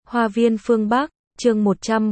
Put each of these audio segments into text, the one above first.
Hoa viên phương Bắc, chương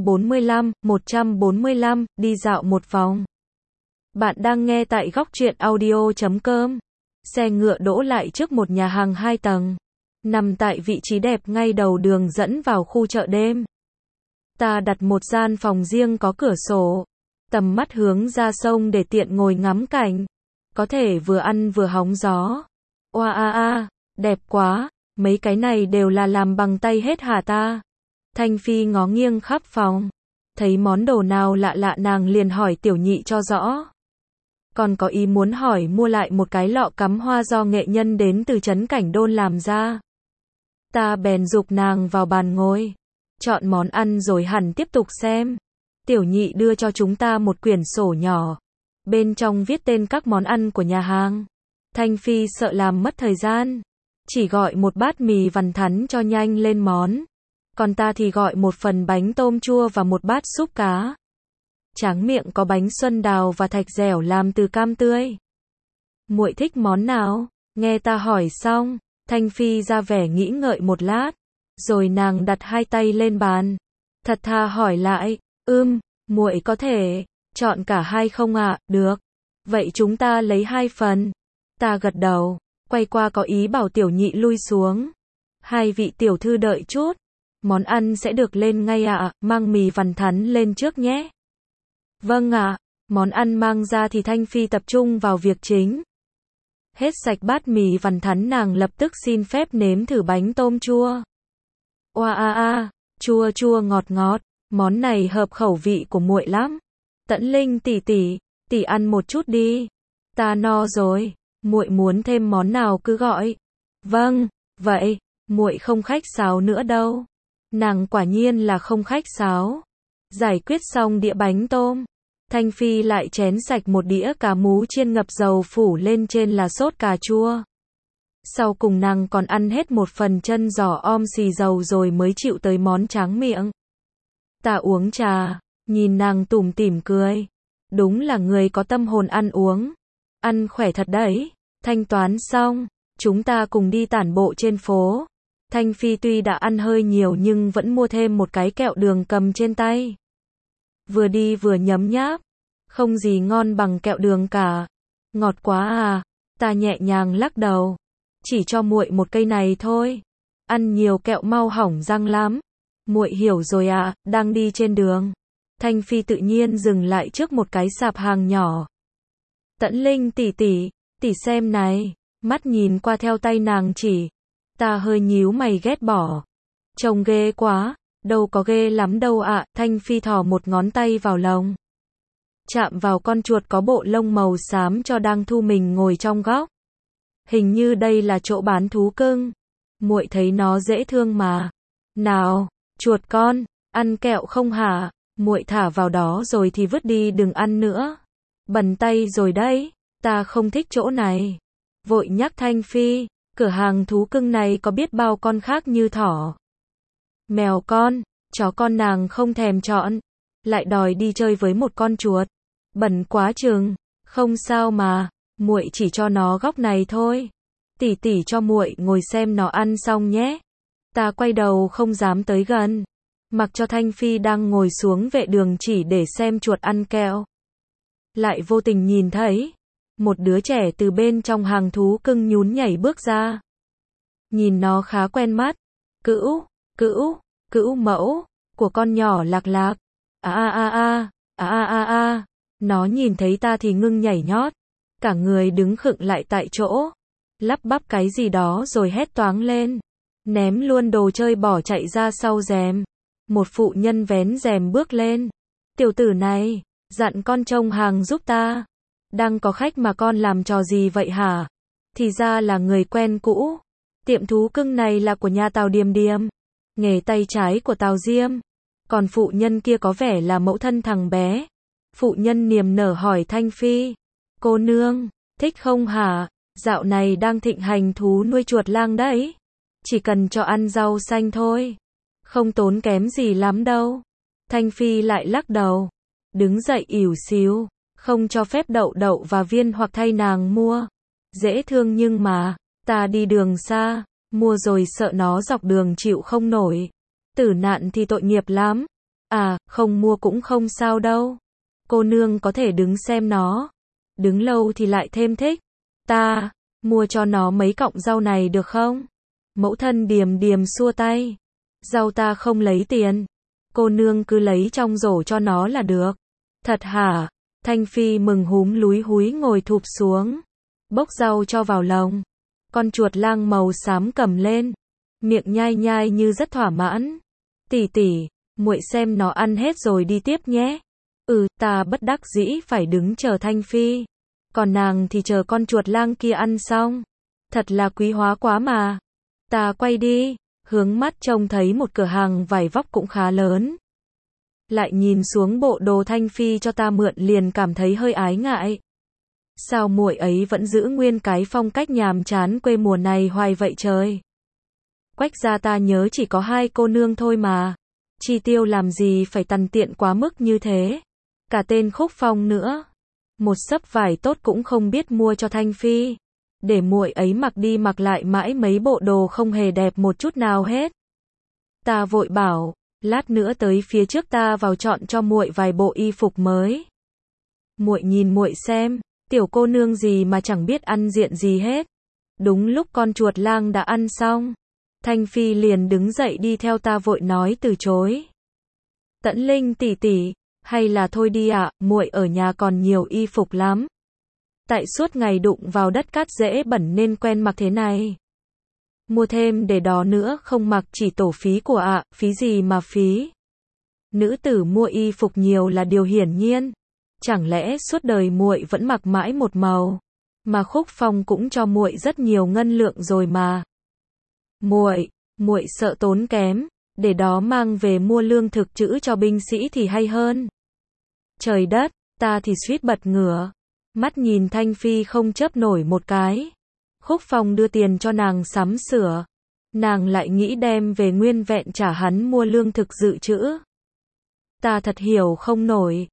145, đi dạo một vòng. Bạn đang nghe tại góc truyện audio.com. Xe ngựa đỗ lại trước một nhà hàng 2 tầng, nằm tại vị trí đẹp ngay đầu đường dẫn vào khu chợ đêm. Ta đặt một gian phòng riêng có cửa sổ, tầm mắt hướng ra sông để tiện ngồi ngắm cảnh, có thể vừa ăn vừa hóng gió. Oa đẹp quá, mấy cái này đều là làm bằng tay hết hả ta? Thanh Phi ngó nghiêng khắp phòng, thấy món đồ nào lạ lạ nàng liền hỏi Tiểu Nhị cho rõ. Còn có ý muốn hỏi mua lại một cái lọ cắm hoa do nghệ nhân đến từ trấn Cảnh Đôn làm ra. Ta bèn giục nàng vào bàn ngồi, chọn món ăn rồi hẳn tiếp tục xem. Tiểu Nhị đưa cho chúng ta một quyển sổ nhỏ, bên trong viết tên các món ăn của nhà hàng. Thanh Phi sợ làm mất thời gian, chỉ gọi một bát mì vằn thắn cho nhanh lên món. Còn ta thì gọi một phần bánh tôm chua và một bát súp cá. Tráng miệng có bánh xuân đào và thạch dẻo làm từ cam tươi. Muội thích món nào? Nghe ta hỏi xong, Thanh Phi ra vẻ nghĩ ngợi một lát, rồi nàng đặt hai tay lên bàn, thật thà hỏi lại, muội có thể chọn cả hai không ạ? Được. Vậy chúng ta lấy 2 phần. Ta gật đầu, quay qua có ý bảo Tiểu Nhị lui xuống. 2 vị tiểu thư đợi chút, món ăn sẽ được lên ngay ạ, mang mì vằn thắn lên trước nhé. Vâng ạ. Món ăn mang ra thì Thanh Phi tập trung vào việc chính. Hết sạch bát mì vằn thắn nàng lập tức xin phép nếm thử bánh tôm chua. Oa chua chua ngọt ngọt, món này hợp khẩu vị của muội lắm. Tẫn Linh tỷ ăn một chút đi. Ta no rồi, muội muốn thêm món nào cứ gọi. Vâng, vậy, muội không khách sáo nữa đâu. Nàng quả nhiên là không khách sáo. Giải quyết xong đĩa bánh tôm, Thanh Phi lại chén sạch một đĩa cá mú chiên ngập dầu phủ lên trên là sốt cà chua. Sau cùng nàng còn ăn hết một phần chân giò om xì dầu rồi mới chịu tới món tráng miệng. Ta uống trà, nhìn nàng tủm tỉm cười. Đúng là người có tâm hồn ăn uống. Ăn khỏe thật đấy. Thanh toán xong, chúng ta cùng đi tản bộ trên phố. Thanh Phi tuy đã ăn hơi nhiều nhưng vẫn mua thêm một cái kẹo đường cầm trên tay. Vừa đi vừa nhấm nháp, không gì ngon bằng kẹo đường cả. Ngọt quá à, ta nhẹ nhàng lắc đầu. Chỉ cho muội một cây này thôi. Ăn nhiều kẹo mau hỏng răng lắm. Muội hiểu rồi ạ, đang đi trên đường. Thanh Phi tự nhiên dừng lại trước một cái sạp hàng nhỏ. Tẫn Linh tỷ xem này, mắt nhìn qua theo tay nàng chỉ. Ta hơi nhíu mày ghét bỏ. Trông ghê quá, đâu có ghê lắm đâu ạ. Thanh Phi thò một ngón tay vào lồng, chạm vào con chuột có bộ lông màu xám cho đang thu mình ngồi trong góc. Hình như đây là chỗ bán thú cưng. Muội thấy nó dễ thương mà. Nào, chuột con, ăn kẹo không hả? Muội thả vào đó rồi thì vứt đi đừng ăn nữa. Bẩn tay rồi đấy, ta không thích chỗ này. Vội nhắc Thanh Phi, cửa hàng thú cưng này có biết bao con khác như thỏ, mèo con, chó con nàng không thèm chọn, lại đòi đi chơi với một con chuột. Bẩn quá chừng, không sao mà, muội chỉ cho nó góc này thôi. Tỷ cho muội ngồi xem nó ăn xong nhé. Ta quay đầu không dám tới gần, mặc cho Thanh Phi đang ngồi xuống vệ đường chỉ để xem chuột ăn kẹo. Lại vô tình nhìn thấy một đứa trẻ từ bên trong hàng thú cưng nhún nhảy bước ra. Nhìn nó khá quen mắt. Cữu mẫu của con nhỏ Lạc Lạc. Nó nhìn thấy ta thì ngưng nhảy nhót, cả người đứng khựng lại tại chỗ, lắp bắp cái gì đó rồi hét toáng lên, ném luôn đồ chơi bỏ chạy ra sau rèm. Một phụ nhân vén rèm bước lên. Tiểu tử này, dặn con trông hàng giúp ta. Đang có khách mà con làm trò gì vậy hả? Thì ra là người quen cũ. Tiệm thú cưng này là của nhà Tào Điềm Điềm, nghề tay trái của Tào Diêm. Còn phụ nhân kia có vẻ là mẫu thân thằng bé. Phụ nhân niềm nở hỏi Thanh Phi, cô nương, thích không hả? Dạo này đang thịnh hành thú nuôi chuột lang đấy. Chỉ cần cho ăn rau xanh thôi, không tốn kém gì lắm đâu. Thanh Phi lại lắc đầu, đứng dậy ỉu xìu, không cho phép đậu và viên hoặc thay nàng mua. Dễ thương nhưng mà, ta đi đường xa, mua rồi sợ nó dọc đường chịu không nổi. Tử nạn thì tội nghiệp lắm. À, không mua cũng không sao đâu. Cô nương có thể đứng xem nó. Đứng lâu thì lại thêm thích. Ta, mua cho nó mấy cọng rau này được không? Mẫu thân Điềm Điềm xua tay. Rau ta không lấy tiền. Cô nương cứ lấy trong rổ cho nó là được. Thật hả? Thanh Phi mừng húm lúi húi ngồi thụp xuống. Bốc rau cho vào lồng. Con chuột lang màu xám cầm lên. Miệng nhai nhai như rất thỏa mãn. Tỷ tỷ, muội xem nó ăn hết rồi đi tiếp nhé. Ta bất đắc dĩ phải đứng chờ Thanh Phi. Còn nàng thì chờ con chuột lang kia ăn xong. Thật là quý hóa quá mà. Ta quay đi, hướng mắt trông thấy một cửa hàng vải vóc cũng khá lớn. Lại nhìn xuống bộ đồ Thanh Phi cho ta mượn liền cảm thấy hơi ái ngại. Sao muội ấy vẫn giữ nguyên cái phong cách nhàm chán quê mùa này hoài vậy trời. Quách gia ta nhớ chỉ có 2 cô nương thôi mà. Chi tiêu làm gì phải tằn tiện quá mức như thế. Cả tên Khúc Phong nữa. Một xấp vải tốt cũng không biết mua cho Thanh Phi. Để muội ấy mặc đi mặc lại mãi mấy bộ đồ không hề đẹp một chút nào hết. Ta vội bảo, lát nữa tới phía trước ta vào chọn cho muội vài bộ y phục mới. Muội nhìn muội xem, tiểu cô nương gì mà chẳng biết ăn diện gì hết. Đúng lúc con chuột lang đã ăn xong, Thanh Phi liền đứng dậy đi theo ta vội nói từ chối. Tẫn Linh tỷ tỷ, hay là thôi đi ạ, muội ở nhà còn nhiều y phục lắm. Tại suốt ngày đụng vào đất cát dễ bẩn nên quen mặc thế này. Mua thêm để đó nữa không mặc chỉ tổ phí của ạ, phí gì mà phí. Nữ tử mua y phục nhiều là điều hiển nhiên. Chẳng lẽ suốt đời muội vẫn mặc mãi một màu. Mà Khúc Phong cũng cho muội rất nhiều ngân lượng rồi mà. Muội sợ tốn kém, để đó mang về mua lương thực trữ cho binh sĩ thì hay hơn. Trời đất, ta thì suýt bật ngửa. Mắt nhìn Thanh Phi không chớp nổi một cái. Khúc Phong đưa tiền cho nàng sắm sửa. Nàng lại nghĩ đem về nguyên vẹn trả hắn mua lương thực dự trữ. Ta thật hiểu không nổi.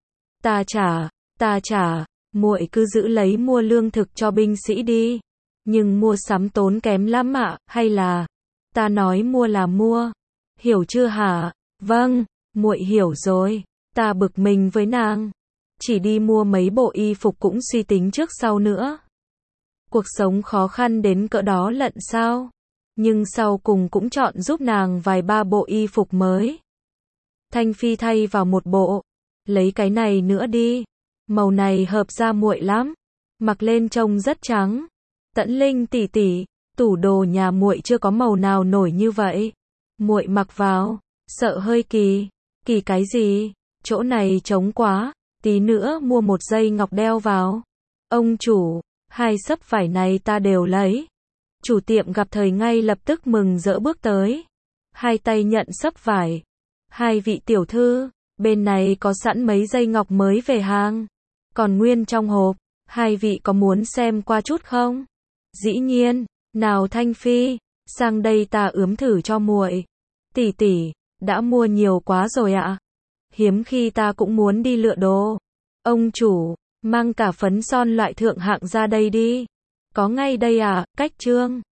Ta trả, muội cứ giữ lấy mua lương thực cho binh sĩ đi. Nhưng mua sắm tốn kém lắm ạ, hay là... Ta nói mua là mua. Hiểu chưa hả? Vâng, muội hiểu rồi. Ta bực mình với nàng. Chỉ đi mua mấy bộ y phục cũng suy tính trước sau nữa. Cuộc sống khó khăn đến cỡ đó lận sao? Nhưng sau cùng cũng chọn giúp nàng vài ba bộ y phục mới. Thanh Phi thay vào một bộ. Lấy cái này nữa đi. Màu này hợp da muội lắm. Mặc lên trông rất trắng. Tẫn Linh tỷ tỷ, tủ đồ nhà muội chưa có màu nào nổi như vậy. Muội mặc vào, sợ hơi kỳ. Kỳ cái gì? Chỗ này trống quá. Tí nữa mua một dây ngọc đeo vào. Ông chủ, 2 xấp vải này ta đều lấy. Chủ tiệm gặp thời ngay lập tức mừng rỡ bước tới. 2 tay nhận xấp vải. 2 vị tiểu thư, bên này có sẵn mấy dây ngọc mới về hàng. Còn nguyên trong hộp, 2 vị có muốn xem qua chút không? Dĩ nhiên, nào Thanh Phi, sang đây ta ướm thử cho muội. Tỷ tỷ, đã mua nhiều quá rồi ạ. Hiếm khi ta cũng muốn đi lựa đồ. Ông chủ, mang cả phấn son loại thượng hạng ra đây đi. Có ngay đây à, Cách Trương.